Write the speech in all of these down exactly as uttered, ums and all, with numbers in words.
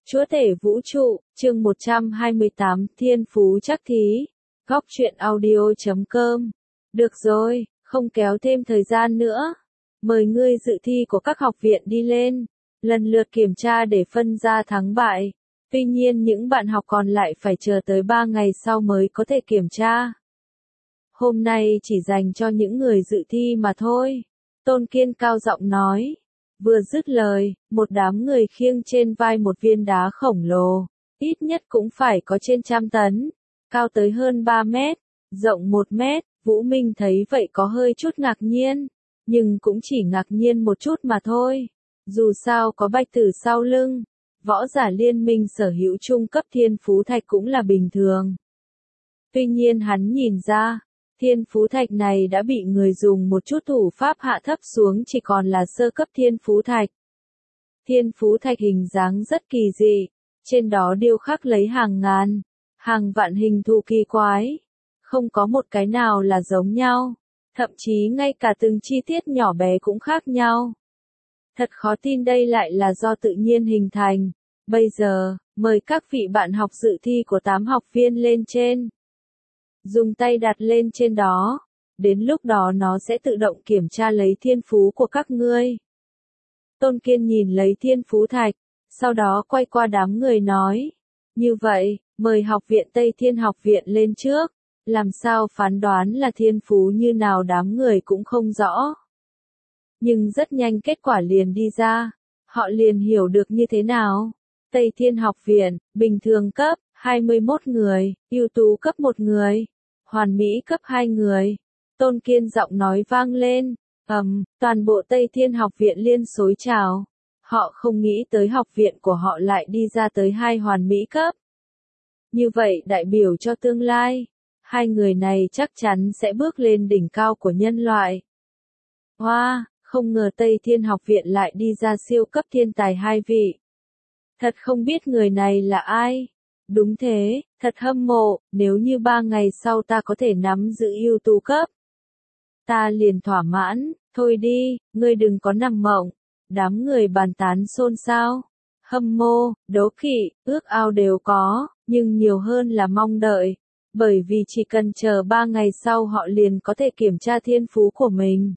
Chúa tể vũ trụ, chương một trăm hai mươi tám, Thiên phú chắc thí. Góc truyện audio chấm com. Được rồi, không kéo thêm thời gian nữa. Mời ngươi dự thi của các học viện đi lên, lần lượt kiểm tra để phân ra thắng bại. Tuy nhiên những bạn học còn lại phải chờ tới ba ngày sau mới có thể kiểm tra. Hôm nay chỉ dành cho những người dự thi mà thôi. Tôn Kiên cao giọng nói. Vừa dứt lời, một đám người khiêng trên vai một viên đá khổng lồ, ít nhất cũng phải có trên trăm tấn, cao tới hơn ba mét, rộng một mét. Vũ Minh thấy vậy có hơi chút ngạc nhiên, nhưng cũng chỉ ngạc nhiên một chút mà thôi. Dù sao có Bạch Tử sau lưng, võ giả liên minh sở hữu trung cấp thiên phú thạch cũng là bình thường. Tuy nhiên hắn nhìn ra, thiên phú thạch này đã bị người dùng một chút thủ pháp hạ thấp xuống chỉ còn là sơ cấp thiên phú thạch. Thiên phú thạch hình dáng rất kỳ dị, trên đó điêu khắc lấy hàng ngàn, hàng vạn hình thù kỳ quái, không có một cái nào là giống nhau, thậm chí ngay cả từng chi tiết nhỏ bé cũng khác nhau. Thật khó tin đây lại là do tự nhiên hình thành. Bây giờ, mời các vị bạn học dự thi của tám học viên lên trên. Dùng tay đặt lên trên đó, đến lúc đó nó sẽ tự động kiểm tra lấy thiên phú của các ngươi. Tôn Kiên nhìn lấy thiên phú thạch, sau đó quay qua đám người nói. Như vậy, mời học viện Tây Thiên học viện lên trước, làm sao phán đoán là thiên phú như nào đám người cũng không rõ. Nhưng rất nhanh kết quả liền đi ra, họ liền hiểu được như thế nào. Tây Thiên học viện, bình thường cấp, hai mươi mốt người, ưu tú cấp một người, hoàn mỹ cấp hai người. Tôn Kiên giọng nói vang lên, ầm, um, toàn bộ Tây Thiên học viện liên xối chào. Họ không nghĩ tới học viện của họ lại đi ra tới hai hoàn mỹ cấp. Như vậy đại biểu cho tương lai, hai người này chắc chắn sẽ bước lên đỉnh cao của nhân loại. Hoa, wow, không ngờ Tây Thiên học viện lại đi ra siêu cấp thiên tài hai vị. Thật không biết người này là ai. Đúng thế, thật hâm mộ, nếu như ba ngày sau ta có thể nắm giữ ưu tú cấp. Ta liền thỏa mãn, thôi đi, ngươi đừng có nằm mộng. Đám người bàn tán xôn xao. Hâm mộ, đố kỵ, ước ao đều có, nhưng nhiều hơn là mong đợi. Bởi vì chỉ cần chờ ba ngày sau họ liền có thể kiểm tra thiên phú của mình.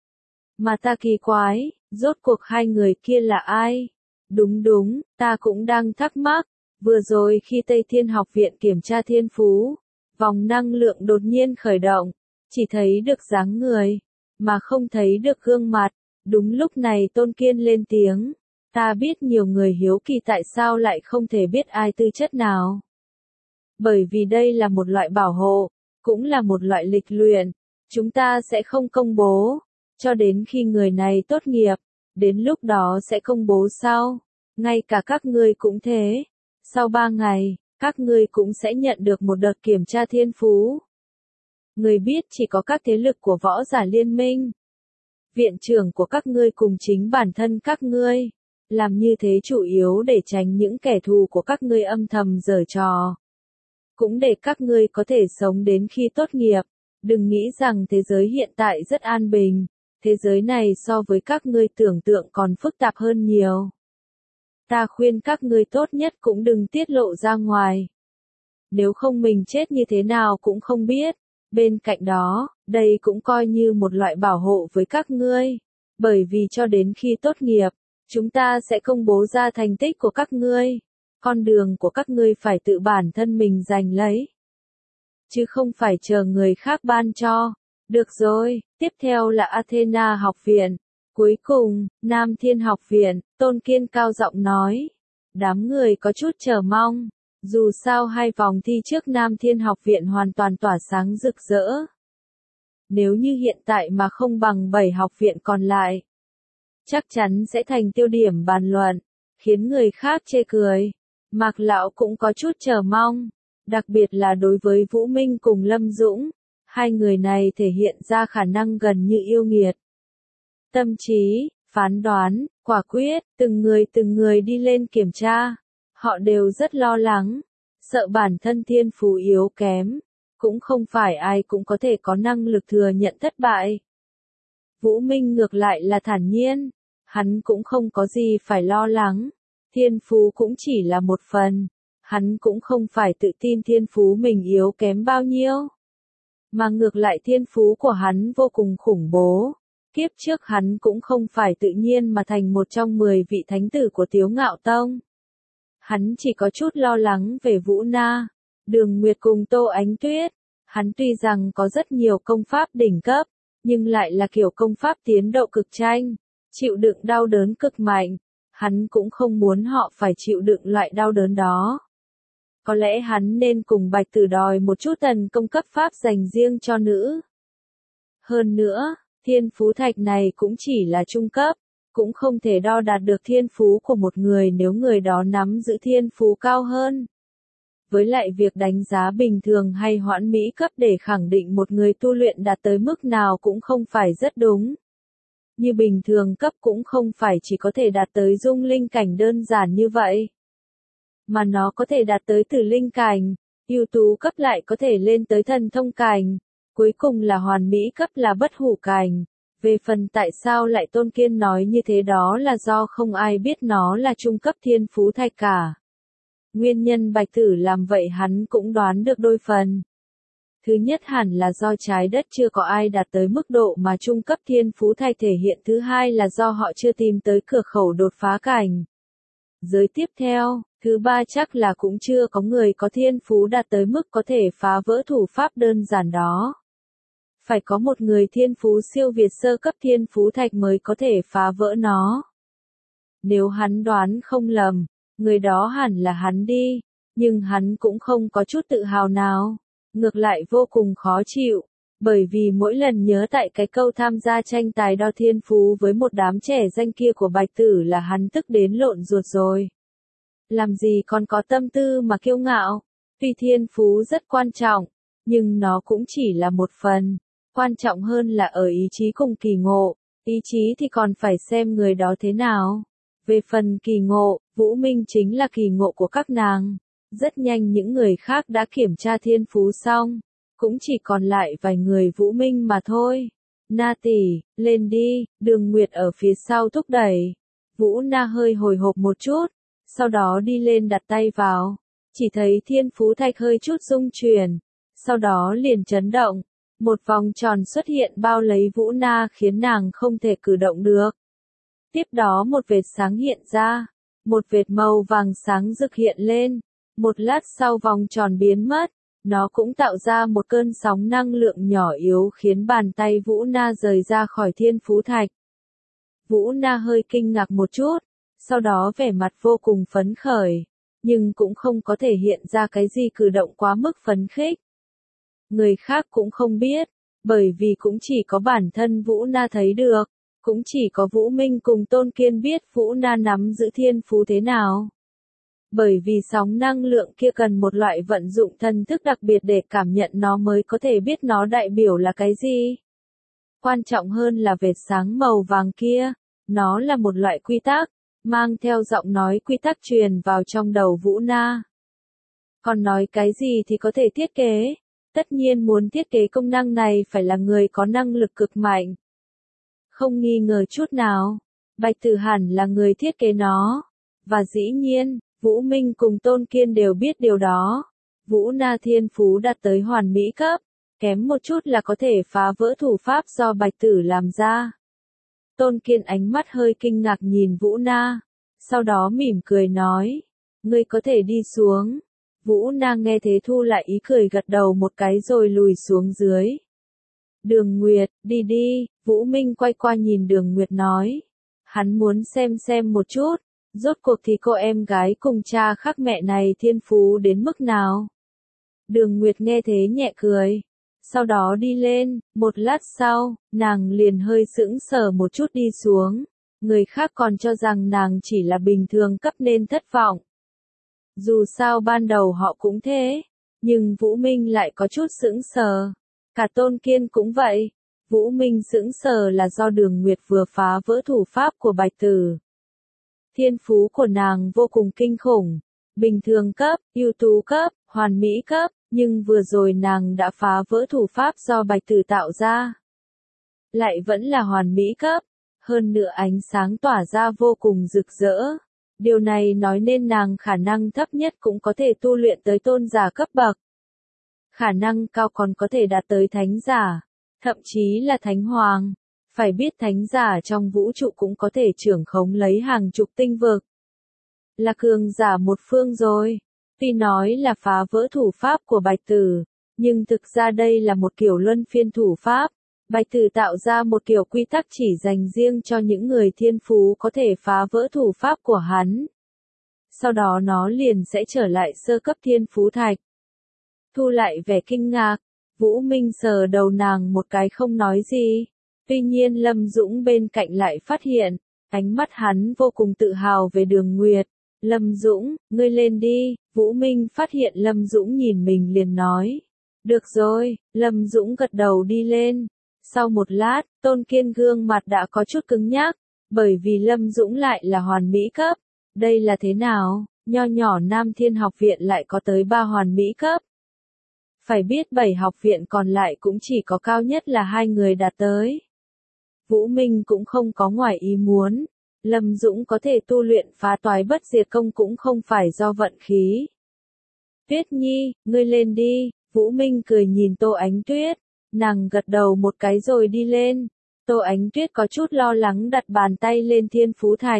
Mà ta kỳ quái, rốt cuộc hai người kia là ai? Đúng đúng, ta cũng đang thắc mắc. Vừa rồi khi Tây Thiên học viện kiểm tra thiên phú, vòng năng lượng đột nhiên khởi động, chỉ thấy được dáng người, mà không thấy được gương mặt. Đúng lúc này Tôn Kiên lên tiếng, ta biết nhiều người hiếu kỳ tại sao lại không thể biết ai tư chất nào. Bởi vì đây là một loại bảo hộ, cũng là một loại lịch luyện, chúng ta sẽ không công bố, cho đến khi người này tốt nghiệp, đến lúc đó sẽ công bố sau, ngay cả các ngươi cũng thế. Sau ba ngày, các ngươi cũng sẽ nhận được một đợt kiểm tra thiên phú. Người biết chỉ có các thế lực của võ giả liên minh. Viện trưởng của các ngươi cùng chính bản thân các ngươi. Làm như thế chủ yếu để tránh những kẻ thù của các ngươi âm thầm giở trò. Cũng để các ngươi có thể sống đến khi tốt nghiệp. Đừng nghĩ rằng thế giới hiện tại rất an bình. Thế giới này so với các ngươi tưởng tượng còn phức tạp hơn nhiều. Ta khuyên các ngươi tốt nhất cũng đừng tiết lộ ra ngoài. Nếu không mình chết như thế nào cũng không biết. Bên cạnh đó, đây cũng coi như một loại bảo hộ với các ngươi. Bởi vì cho đến khi tốt nghiệp, chúng ta sẽ công bố ra thành tích của các ngươi. Con đường của các ngươi phải tự bản thân mình giành lấy. Chứ không phải chờ người khác ban cho. Được rồi, tiếp theo là Athena học viện. Cuối cùng, Nam Thiên học viện, Tôn Kiên cao giọng nói. Đám người có chút chờ mong. Dù sao hai vòng thi trước Nam Thiên học viện hoàn toàn tỏa sáng rực rỡ. Nếu như hiện tại mà không bằng bảy học viện còn lại, chắc chắn sẽ thành tiêu điểm bàn luận, khiến người khác chê cười. Mạc Lão cũng có chút chờ mong, đặc biệt là đối với Vũ Minh cùng Lâm Dũng. Hai người này thể hiện ra khả năng gần như yêu nghiệt. Tâm trí, phán đoán, quả quyết, từng người từng người đi lên kiểm tra. Họ đều rất lo lắng, sợ bản thân thiên phú yếu kém. Cũng không phải ai cũng có thể có năng lực thừa nhận thất bại. Vũ Minh ngược lại là thản nhiên. Hắn cũng không có gì phải lo lắng. Thiên phú cũng chỉ là một phần, hắn cũng không phải tự tin thiên phú mình yếu kém bao nhiêu. Mà ngược lại thiên phú của hắn vô cùng khủng bố. Kiếp trước hắn cũng không phải tự nhiên mà thành một trong mười vị thánh tử của Tiếu Ngạo Tông. Hắn chỉ có chút lo lắng về Vũ Na, Đường Nguyệt cùng Tô Ánh Tuyết. Hắn tuy rằng có rất nhiều công pháp đỉnh cấp, nhưng lại là kiểu công pháp tiến độ cực tranh, chịu đựng đau đớn cực mạnh. Hắn cũng không muốn họ phải chịu đựng loại đau đớn đó. Có lẽ hắn nên cùng Bạch Tử đòi một chút tần công cấp pháp dành riêng cho nữ. Hơn nữa, thiên phú thạch này cũng chỉ là trung cấp, cũng không thể đo đạt được thiên phú của một người nếu người đó nắm giữ thiên phú cao hơn. Với lại việc đánh giá bình thường hay hoãn mỹ cấp để khẳng định một người tu luyện đạt tới mức nào cũng không phải rất đúng. Như bình thường cấp cũng không phải chỉ có thể đạt tới dung linh cảnh đơn giản như vậy. Mà nó có thể đạt tới tử linh cảnh, ưu tú cấp lại có thể lên tới thần thông cảnh, cuối cùng là hoàn mỹ cấp là bất hủ cảnh. Về phần tại sao lại Tôn Kiên nói như thế đó là do không ai biết nó là trung cấp thiên phú thạch cả. Nguyên nhân Bạch Tử làm vậy hắn cũng đoán được đôi phần. Thứ nhất hẳn là do trái đất chưa có ai đạt tới mức độ mà trung cấp thiên phú thạch thể hiện. Thứ hai là do họ chưa tìm tới cửa khẩu đột phá cảnh giới tiếp theo. Thứ ba chắc là cũng chưa có người có thiên phú đạt tới mức có thể phá vỡ thủ pháp đơn giản đó. Phải có một người thiên phú siêu việt sơ cấp thiên phú thạch mới có thể phá vỡ nó. Nếu hắn đoán không lầm, người đó hẳn là hắn đi, nhưng hắn cũng không có chút tự hào nào, ngược lại vô cùng khó chịu, bởi vì mỗi lần nhớ tại cái câu tham gia tranh tài đo thiên phú với một đám trẻ danh kia của Bạch Tử là hắn tức đến lộn ruột rồi. Làm gì còn có tâm tư mà kiêu ngạo, tuy thiên phú rất quan trọng, nhưng nó cũng chỉ là một phần, quan trọng hơn là ở ý chí cùng kỳ ngộ, ý chí thì còn phải xem người đó thế nào. Về phần kỳ ngộ, Vũ Minh chính là kỳ ngộ của các nàng. Rất nhanh những người khác đã kiểm tra thiên phú xong, cũng chỉ còn lại vài người Vũ Minh mà thôi. Na tỷ, lên đi, Đường Nguyệt ở phía sau thúc đẩy. Vũ Na hơi hồi hộp một chút, sau đó đi lên đặt tay vào, chỉ thấy thiên phú thạch hơi chút rung chuyển, sau đó liền chấn động, một vòng tròn xuất hiện bao lấy Vũ Na khiến nàng không thể cử động được. Tiếp đó một vệt sáng hiện ra, một vệt màu vàng sáng rực hiện lên, một lát sau vòng tròn biến mất, nó cũng tạo ra một cơn sóng năng lượng nhỏ yếu khiến bàn tay Vũ Na rời ra khỏi thiên phú thạch. Vũ Na hơi kinh ngạc một chút, sau đó vẻ mặt vô cùng phấn khởi, nhưng cũng không có thể hiện ra cái gì cử động quá mức phấn khích. Người khác cũng không biết, bởi vì cũng chỉ có bản thân Vũ Na thấy được, cũng chỉ có Vũ Minh cùng Tôn Kiên biết Vũ Na nắm giữ thiên phú thế nào. Bởi vì sóng năng lượng kia cần một loại vận dụng thần thức đặc biệt để cảm nhận nó mới có thể biết nó đại biểu là cái gì. Quan trọng hơn là vệt sáng màu vàng kia, nó là một loại quy tắc, mang theo giọng nói quy tắc truyền vào trong đầu Vũ Na. Còn nói cái gì thì có thể thiết kế, tất nhiên muốn thiết kế công năng này phải là người có năng lực cực mạnh. Không nghi ngờ chút nào, Bạch Tử hẳn là người thiết kế nó, và dĩ nhiên, Vũ Minh cùng Tôn Kiên đều biết điều đó. Vũ Na thiên phú đạt tới hoàn mỹ cấp, kém một chút là có thể phá vỡ thủ pháp do Bạch Tử làm ra. Tôn Kiên ánh mắt hơi kinh ngạc nhìn Vũ Na, sau đó mỉm cười nói, ngươi có thể đi xuống. Vũ Na nghe thế thu lại ý cười gật đầu một cái rồi lùi xuống dưới. Đường Nguyệt, đi đi, Vũ Minh quay qua nhìn Đường Nguyệt nói. Hắn muốn xem xem một chút, rốt cuộc thì cô em gái cùng cha khác mẹ này thiên phú đến mức nào. Đường Nguyệt nghe thế nhẹ cười, sau đó đi lên, một lát sau, nàng liền hơi sững sờ một chút đi xuống. Người khác còn cho rằng nàng chỉ là bình thường cấp nên thất vọng. Dù sao ban đầu họ cũng thế, nhưng Vũ Minh lại có chút sững sờ. Cả Tôn Kiên cũng vậy. Vũ Minh sững sờ là do Đường Nguyệt vừa phá vỡ thủ pháp của Bạch Tử. Thiên phú của nàng vô cùng kinh khủng, bình thường cấp, ưu tú cấp, hoàn mỹ cấp, nhưng vừa rồi nàng đã phá vỡ thủ pháp do Bạch Tử tạo ra. Lại vẫn là hoàn mỹ cấp, hơn nữa ánh sáng tỏa ra vô cùng rực rỡ. Điều này nói nên nàng khả năng thấp nhất cũng có thể tu luyện tới tôn giả cấp bậc. Khả năng cao còn có thể đạt tới thánh giả, thậm chí là thánh hoàng. Phải biết thánh giả trong vũ trụ cũng có thể trưởng khống lấy hàng chục tinh vực. Là cường giả một phương rồi. Tuy nói là phá vỡ thủ pháp của Bạch Tử, nhưng thực ra đây là một kiểu luân phiên thủ pháp. Bạch Tử tạo ra một kiểu quy tắc chỉ dành riêng cho những người thiên phú có thể phá vỡ thủ pháp của hắn. Sau đó nó liền sẽ trở lại sơ cấp thiên phú thạch. Thu lại vẻ kinh ngạc, Vũ Minh sờ đầu nàng một cái không nói gì. Tuy nhiên Lâm Dũng bên cạnh lại phát hiện, ánh mắt hắn vô cùng tự hào về Đường Nguyệt. Lâm Dũng, ngươi lên đi, Vũ Minh phát hiện Lâm Dũng nhìn mình liền nói. Được rồi, Lâm Dũng gật đầu đi lên. Sau một lát, Tôn Kiên gương mặt đã có chút cứng nhắc, bởi vì Lâm Dũng lại là hoàn mỹ cấp. Đây là thế nào, nho nhỏ Nam Thiên học viện lại có tới ba hoàn mỹ cấp. Phải biết bảy học viện còn lại cũng chỉ có cao nhất là hai người đạt tới. Vũ Minh cũng không có ngoài ý muốn. Lâm Dũng có thể tu luyện phá toái bất diệt công cũng không phải do vận khí. Tuyết Nhi, ngươi lên đi, Vũ Minh cười nhìn Tô Ánh Tuyết. Nàng gật đầu một cái rồi đi lên. Tô Ánh Tuyết có chút lo lắng đặt bàn tay lên thiên phú thạch.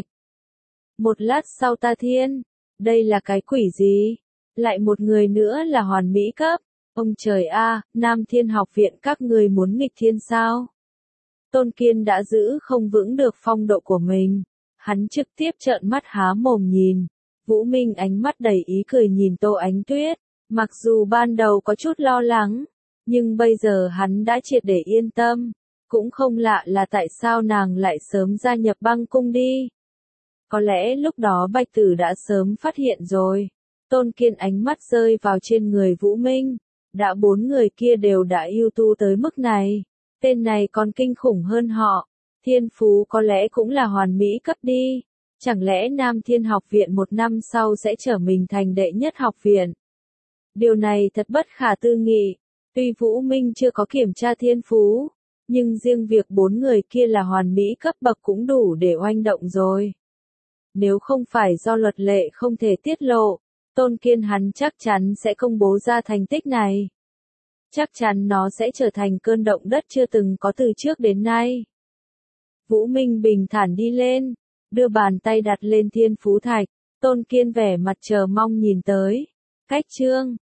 Một lát sau ta thiên, đây là cái quỷ gì? Lại một người nữa là hoàn mỹ cấp. Ông trời a, Nam Thiên học viện các người muốn nghịch thiên sao? Tôn Kiên đã giữ không vững được phong độ của mình. Hắn trực tiếp trợn mắt há mồm nhìn. Vũ Minh ánh mắt đầy ý cười nhìn Tô Ánh Tuyết. Mặc dù ban đầu có chút lo lắng, nhưng bây giờ hắn đã triệt để yên tâm. Cũng không lạ là tại sao nàng lại sớm gia nhập băng cung đi. Có lẽ lúc đó Bạch Tử đã sớm phát hiện rồi. Tôn Kiên ánh mắt rơi vào trên người Vũ Minh. Đã bốn người kia đều đã ưu tú tới mức này. Tên này còn kinh khủng hơn họ. Thiên phú có lẽ cũng là hoàn mỹ cấp đi. Chẳng lẽ Nam Thiên học viện một năm sau sẽ trở mình thành đệ nhất học viện? Điều này thật bất khả tư nghị. Tuy Vũ Minh chưa có kiểm tra thiên phú, nhưng riêng việc bốn người kia là hoàn mỹ cấp bậc cũng đủ để oanh động rồi. Nếu không phải do luật lệ không thể tiết lộ, Tôn Kiên hắn chắc chắn sẽ công bố ra thành tích này. Chắc chắn nó sẽ trở thành cơn động đất chưa từng có từ trước đến nay. Vũ Minh bình thản đi lên, đưa bàn tay đặt lên thiên phú thạch. Tôn Kiên vẻ mặt chờ mong nhìn tới. Cách chương